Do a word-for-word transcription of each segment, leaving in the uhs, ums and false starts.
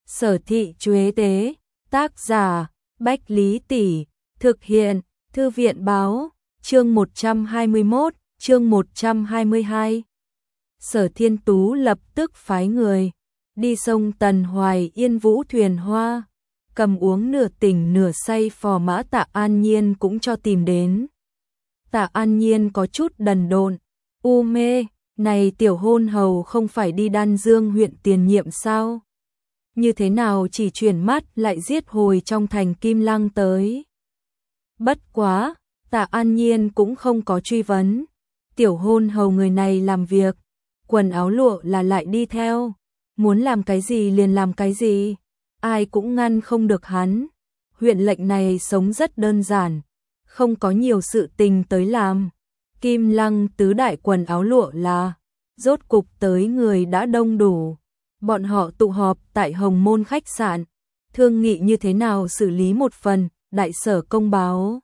Sở Thị Chuế Tế, tác giả, Bách Lý Tỷ, thực hiện, Thư viện Báo, chương một trăm hai mươi mốt, chương một trăm hai mươi hai. Sở Thiên Tú lập tức phái người, đi sông Tần Hoài Yên Vũ thuyền hoa, cầm uống nửa tỉnh nửa say phò mã Tạ An Nhiên cũng cho tìm đến. Tạ An Nhiên có chút đần độn, u mê, này tiểu hôn hầu không phải đi Đan Dương huyện tiền nhiệm sao? Như thế nào chỉ chuyển mắt lại giết hồi trong thành Kim Lăng tới? Bất quá, Tạ An Nhiên cũng không có truy vấn. Tiểu hôn hầu người này làm việc, quần áo lụa là lại đi theo, muốn làm cái gì liền làm cái gì, ai cũng ngăn không được hắn. Huyện lệnh này sống rất đơn giản, không có nhiều sự tình tới làm. Kim Lăng tứ đại quần áo lụa là, rốt cục tới người đã đông đủ. Bọn họ tụ họp tại Hồng Môn khách sạn, thương nghị như thế nào xử lý một phần đại sở công báo.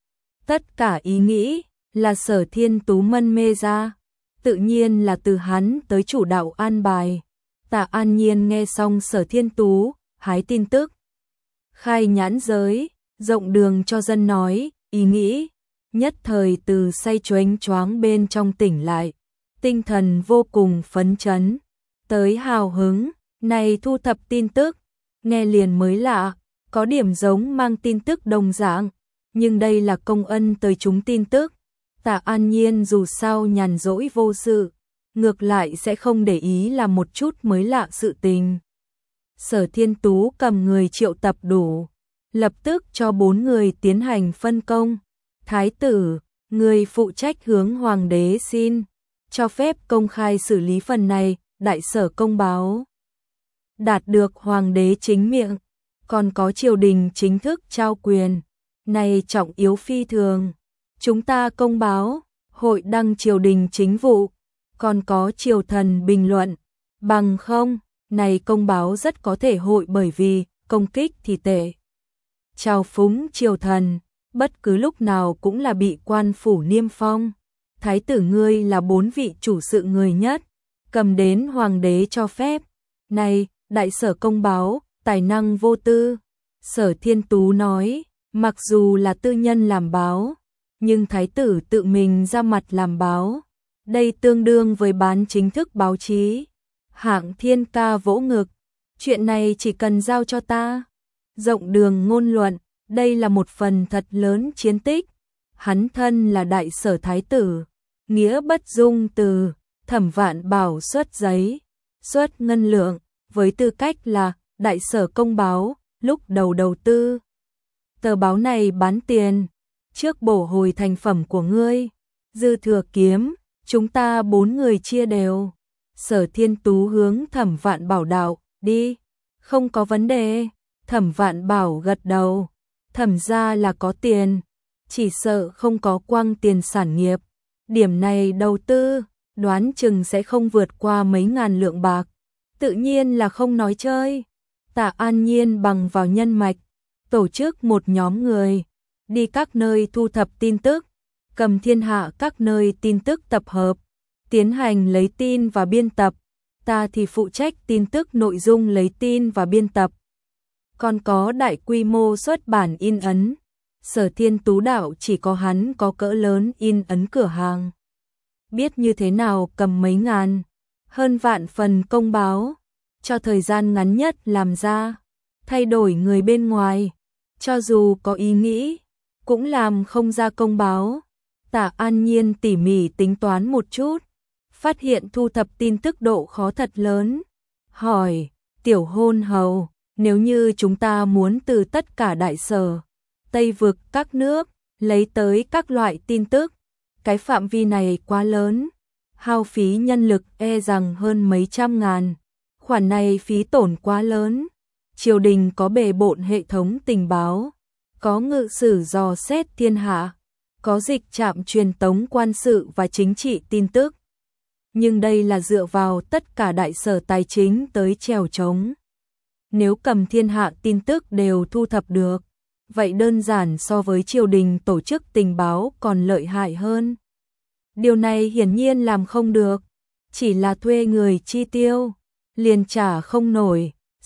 Tất cả ý nghĩ là Sở Thiên Tú mân mê ra, tự nhiên là từ hắn tới chủ đạo an bài. Tạ An Nhiên nghe xong Sở Thiên Tú hái tin tức, khai nhãn giới, rộng đường cho dân nói, ý nghĩ, nhất thời từ say choáng choáng bên trong tỉnh lại, tinh thần vô cùng phấn chấn, tới hào hứng. Này thu thập tin tức, nghe liền mới lạ, có điểm giống mang tin tức đồng dạng, nhưng đây là công ân tới chúng tin tức. Tạ An Nhiên dù sao nhàn rỗi vô sự, ngược lại sẽ không để ý là một chút mới lạ sự tình. Sở Thiên Tú cầm người triệu tập đủ, lập tức cho bốn người tiến hành phân công. Thái tử, người phụ trách hướng hoàng đế xin cho phép công khai xử lý phần này đại sở công báo, đạt được hoàng đế chính miệng, còn có triều đình chính thức trao quyền, này trọng yếu phi thường. Chúng ta công báo, hội đăng triều đình chính vụ, còn có triều thần bình luận, bằng không, này công báo rất có thể hội bởi vì công kích thì tệ, trào phúng triều thần, bất cứ lúc nào cũng là bị quan phủ niêm phong. Thái tử ngươi là bốn vị chủ sự người nhất, cầm đến hoàng đế cho phép. Này, đại sở công báo, tài năng vô tư. Sở Thiên Tú nói, mặc dù là tư nhân làm báo, nhưng thái tử tự mình ra mặt làm báo, đây tương đương với bán chính thức báo chí. Hạng Thiên Ca vỗ ngực, chuyện này chỉ cần giao cho ta. Rộng đường ngôn luận, đây là một phần thật lớn chiến tích. Hắn thân là đại sở thái tử, nghĩa bất dung từ. Thẩm Vạn Bảo xuất giấy, xuất ngân lượng, với tư cách là đại sở công báo, lúc đầu đầu tư. Tờ báo này bán tiền, trước bổ hồi thành phẩm của ngươi, dư thừa kiếm, chúng ta bốn người chia đều. Sở Thiên Tú hướng Thẩm Vạn Bảo đạo, đi, không có vấn đề. Thẩm Vạn Bảo gật đầu, thẩm ra là có tiền, chỉ sợ không có quang tiền sản nghiệp. Điểm này đầu tư, đoán chừng sẽ không vượt qua mấy ngàn lượng bạc, tự nhiên là không nói chơi. Tạ An Nhiên bằng vào nhân mạch, tổ chức một nhóm người, đi các nơi thu thập tin tức, cầm thiên hạ các nơi tin tức tập hợp, tiến hành lấy tin và biên tập, ta thì phụ trách tin tức nội dung lấy tin và biên tập. Còn có đại quy mô xuất bản in ấn, Sở Thiên Tú đạo chỉ có hắn có cỡ lớn in ấn cửa hàng. Biết như thế nào cầm mấy ngàn, hơn vạn phần công báo, cho thời gian ngắn nhất làm ra, thay đổi người bên ngoài, cho dù có ý nghĩ, cũng làm không ra công báo. Tạ An Nhiên tỉ mỉ tính toán một chút, phát hiện thu thập tin tức độ khó thật lớn. Hỏi, tiểu hôn hầu, nếu như chúng ta muốn từ tất cả đại sở, Tây vực các nước, lấy tới các loại tin tức, cái phạm vi này quá lớn, hao phí nhân lực e rằng hơn mấy trăm ngàn, khoản này phí tổn quá lớn. Triều đình có bề bộn hệ thống tình báo, có ngự sử dò xét thiên hạ, có dịch trạm truyền tống quan sự và chính trị tin tức. Nhưng đây là dựa vào tất cả đại sở tài chính tới trèo trống. Nếu cầm thiên hạ tin tức đều thu thập được, vậy đơn giản so với triều đình tổ chức tình báo còn lợi hại hơn. Điều này hiển nhiên làm không được, chỉ là thuê người chi tiêu, liền trả không nổi.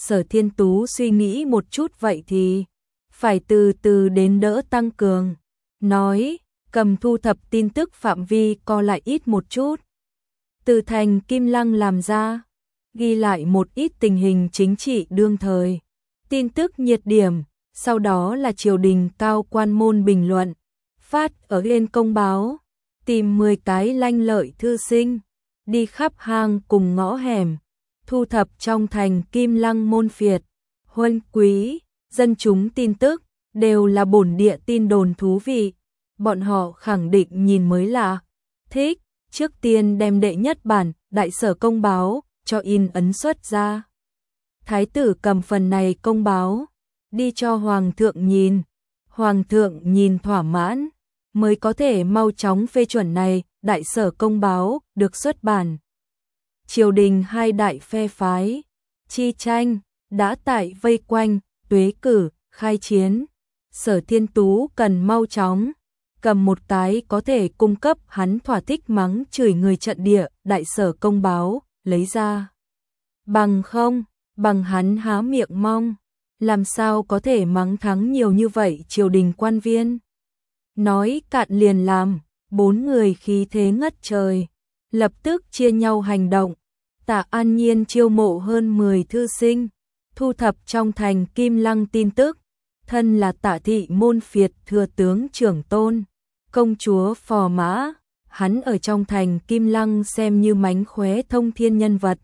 Sở Thiên Tú suy nghĩ một chút vậy thì phải từ từ đến đỡ tăng cường. Nói, cầm thu thập tin tức phạm vi co lại ít một chút. Từ thành Kim Lăng làm ra, ghi lại một ít tình hình chính trị đương thời. Tin tức nhiệt điểm, sau đó là triều đình cao quan môn bình luận. Phát ở Liên Công báo, tìm mười cái lanh lợi thư sinh, đi khắp hang cùng ngõ hẻm, thu thập trong thành Kim Lăng môn phiệt, huân quý, dân chúng tin tức, đều là bổn địa tin đồn thú vị. Bọn họ khẳng định nhìn mới lạ, thích, trước tiên đem đệ nhất bản, Đại Sở Công báo, cho in ấn xuất ra. Thái tử cầm phần này công báo, đi cho Hoàng thượng nhìn. Hoàng thượng nhìn thỏa mãn, mới có thể mau chóng phê chuẩn này, Đại Sở Công báo, được xuất bản. Triều đình hai đại phe phái, chi tranh, đã tại vây quanh, tuế cử, khai chiến. Sở Thiên Tú cần mau chóng, cầm một cái có thể cung cấp hắn thỏa thích mắng chửi người trận địa, Đại Sở Công báo, lấy ra. Bằng không, bằng hắn há miệng mong, làm sao có thể mắng thắng nhiều như vậy triều đình quan viên. Nói cạn liền làm, bốn người khí thế ngất trời, lập tức chia nhau hành động. Tạ An Nhiên chiêu mộ hơn mười thư sinh, thu thập trong thành Kim Lăng tin tức, thân là Tạ thị môn phiệt thừa tướng trưởng tôn, công chúa Phò Mã, hắn ở trong thành Kim Lăng xem như mánh khóe thông thiên nhân vật.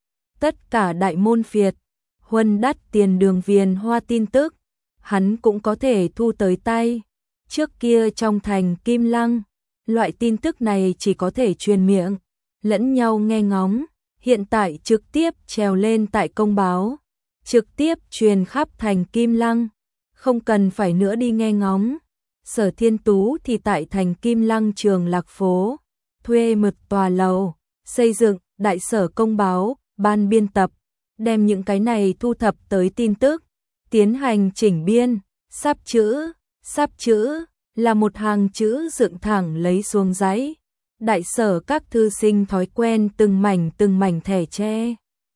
Tất cả đại môn phiệt, huân đắt tiền đường viền hoa tin tức, hắn cũng có thể thu tới tay. Trước kia trong thành Kim Lăng, loại tin tức này chỉ có thể truyền miệng, lẫn nhau nghe ngóng, hiện tại trực tiếp trèo lên tại công báo, trực tiếp truyền khắp thành Kim Lăng, không cần phải nữa đi nghe ngóng. Sở Thiên Tú thì tại thành Kim Lăng Trường Lạc phố, thuê một tòa lầu, xây dựng Đại Sở Công báo, ban biên tập, đem những cái này thu thập tới tin tức, tiến hành chỉnh biên, sắp chữ, sắp chữ, là một hàng chữ dựng thẳng lấy xuống giấy. Đại Sở các thư sinh thói quen từng mảnh từng mảnh thẻ tre.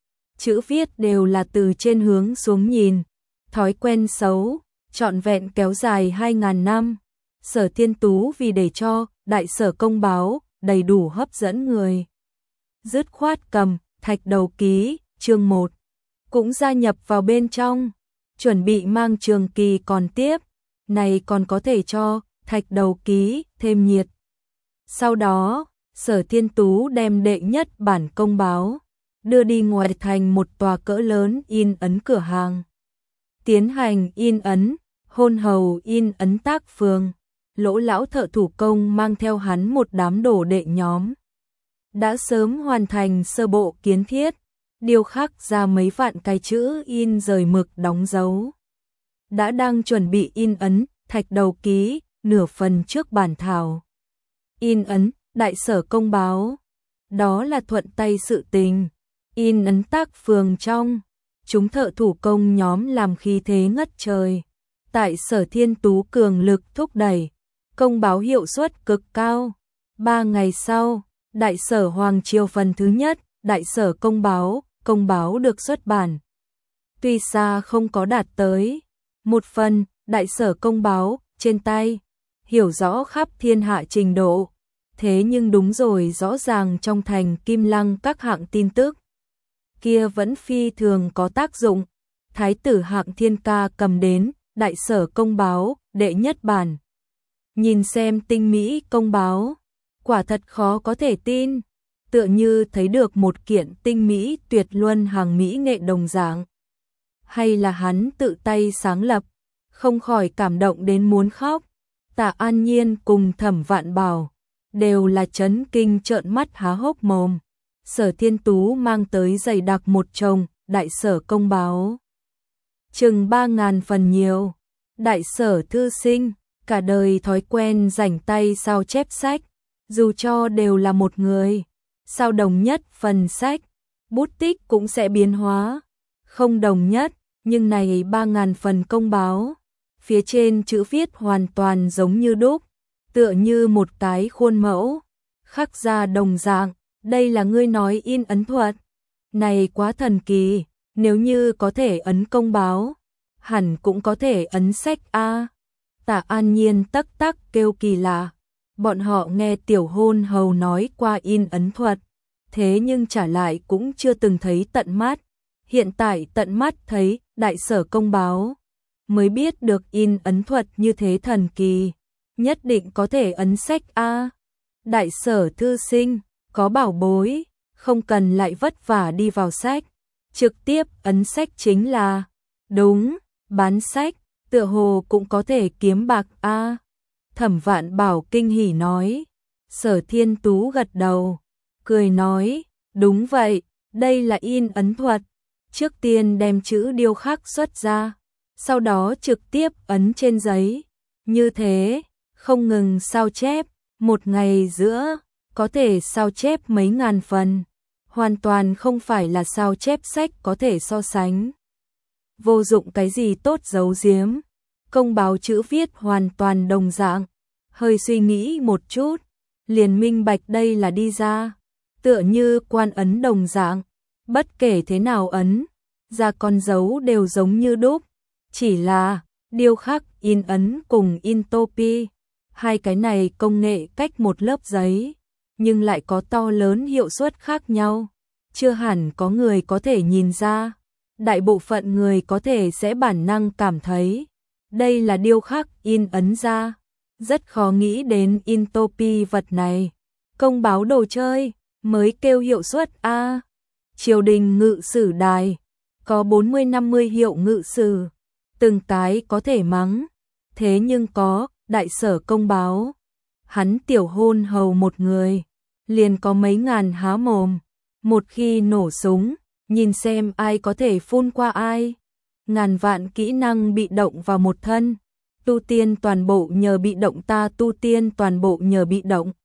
Chữ viết đều là từ trên hướng xuống nhìn, thói quen xấu, trọn vẹn kéo dài hai ngàn năm. Sở Thiên Tú vì để cho Đại Sở Công báo đầy đủ hấp dẫn người, dứt khoát cầm Thạch Đầu Ký, chương một, cũng gia nhập vào bên trong, chuẩn bị mang trường kỳ còn tiếp, này còn có thể cho Thạch Đầu Ký thêm nhiệt. Sau đó, Sở Thiên Tú đem đệ nhất bản công báo, đưa đi ngoài thành một tòa cỡ lớn in ấn cửa hàng. Tiến hành in ấn, hôn hầu in ấn tác phường, Lỗ lão thợ thủ công mang theo hắn một đám đồ đệ nhóm. Đã sớm hoàn thành sơ bộ kiến thiết, điêu khắc ra mấy vạn cái chữ in rời mực đóng dấu. Đã đang chuẩn bị in ấn, Thạch Đầu Ký, nửa phần trước bản thảo. In ấn, Đại Sở Công báo. Đó là thuận tay sự tình. In ấn tác phường trong, chúng thợ thủ công nhóm làm khí thế ngất trời. Tại Sở Thiên Tú cường lực thúc đẩy, công báo hiệu suất cực cao. Ba ngày sau, Đại Sở Hoàng Triều phần thứ nhất, Đại Sở Công báo, công báo được xuất bản. Tuy xa không có đạt tới một phần, Đại Sở Công báo, trên tay, hiểu rõ khắp thiên hạ trình độ. Thế nhưng đúng rồi, rõ ràng trong thành Kim Lăng các hạng tin tức kia vẫn phi thường có tác dụng. Thái tử Hạng Thiên Ca cầm đến Đại Sở Công báo, đệ nhất bản. Nhìn xem tinh mỹ công báo, quả thật khó có thể tin, tựa như thấy được một kiện tinh mỹ tuyệt luân hàng mỹ nghệ đồng dạng. Hay là hắn tự tay sáng lập, không khỏi cảm động đến muốn khóc. Tạ An Nhiên cùng Thẩm Vạn Bảo đều là chấn kinh trợn mắt há hốc mồm. Sở Thiên Tú mang tới dày đặc một chồng, Đại Sở Công báo. Chừng ba ngàn phần nhiều. Đại Sở thư sinh, cả đời thói quen rảnh tay sao chép sách, dù cho đều là một người. Sao đồng nhất phần sách, bút tích cũng sẽ biến hóa. Không đồng nhất, nhưng này ba ngàn phần công báo. Phía trên chữ viết hoàn toàn giống như đúc, tựa như một cái khuôn mẫu, khắc ra đồng dạng. Đây là ngươi nói in ấn thuật, này quá thần kỳ. Nếu như có thể ấn công báo, hẳn cũng có thể ấn sách a. Tạ An Nhiên tắc tắc kêu kỳ lạ. Bọn họ nghe tiểu hôn hầu nói qua in ấn thuật, thế nhưng trả lại cũng chưa từng thấy tận mắt. Hiện tại tận mắt thấy đại sở công báo, mới biết được in ấn thuật như thế thần kỳ, nhất định có thể ấn sách a. Đại sở thư sinh, có bảo bối, không cần lại vất vả đi vào sách, trực tiếp ấn sách chính là, đúng, bán sách, tựa hồ cũng có thể kiếm bạc a. Thẩm Vạn Bảo kinh hỉ nói. Sở Thiên Tú gật đầu, cười nói, đúng vậy, đây là in ấn thuật. Trước tiên đem chữ điêu khắc xuất ra, sau đó trực tiếp ấn trên giấy. Như thế, không ngừng sao chép, một ngày giữa, có thể sao chép mấy ngàn phần. Hoàn toàn không phải là sao chép sách có thể so sánh. Vô dụng cái gì tốt giấu giếm, công báo chữ viết hoàn toàn đồng dạng. Hơi suy nghĩ một chút, liền minh bạch đây là đi ra, tựa như quan ấn đồng dạng, bất kể thế nào ấn, ra con dấu đều giống như đúc, chỉ là điêu khắc in ấn cùng in copy, hai cái này công nghệ cách một lớp giấy, nhưng lại có to lớn hiệu suất khác nhau, chưa hẳn có người có thể nhìn ra, đại bộ phận người có thể sẽ bản năng cảm thấy, đây là điêu khắc in ấn ra. Rất khó nghĩ đến in copy vật này. Công báo đồ chơi, mới kêu hiệu suất a. Triều đình ngự sử đài, có bốn mươi năm mươi hiệu ngự sử, từng cái có thể mắng. Thế nhưng có, đại sở công báo. Hắn tiểu hôn hầu một người, liền có mấy ngàn há mồm. Một khi nổ súng, nhìn xem ai có thể phun qua ai. Ngàn vạn kỹ năng bị động vào một thân. Tu tiên toàn bộ nhờ bị động ta tu tiên toàn bộ nhờ bị động.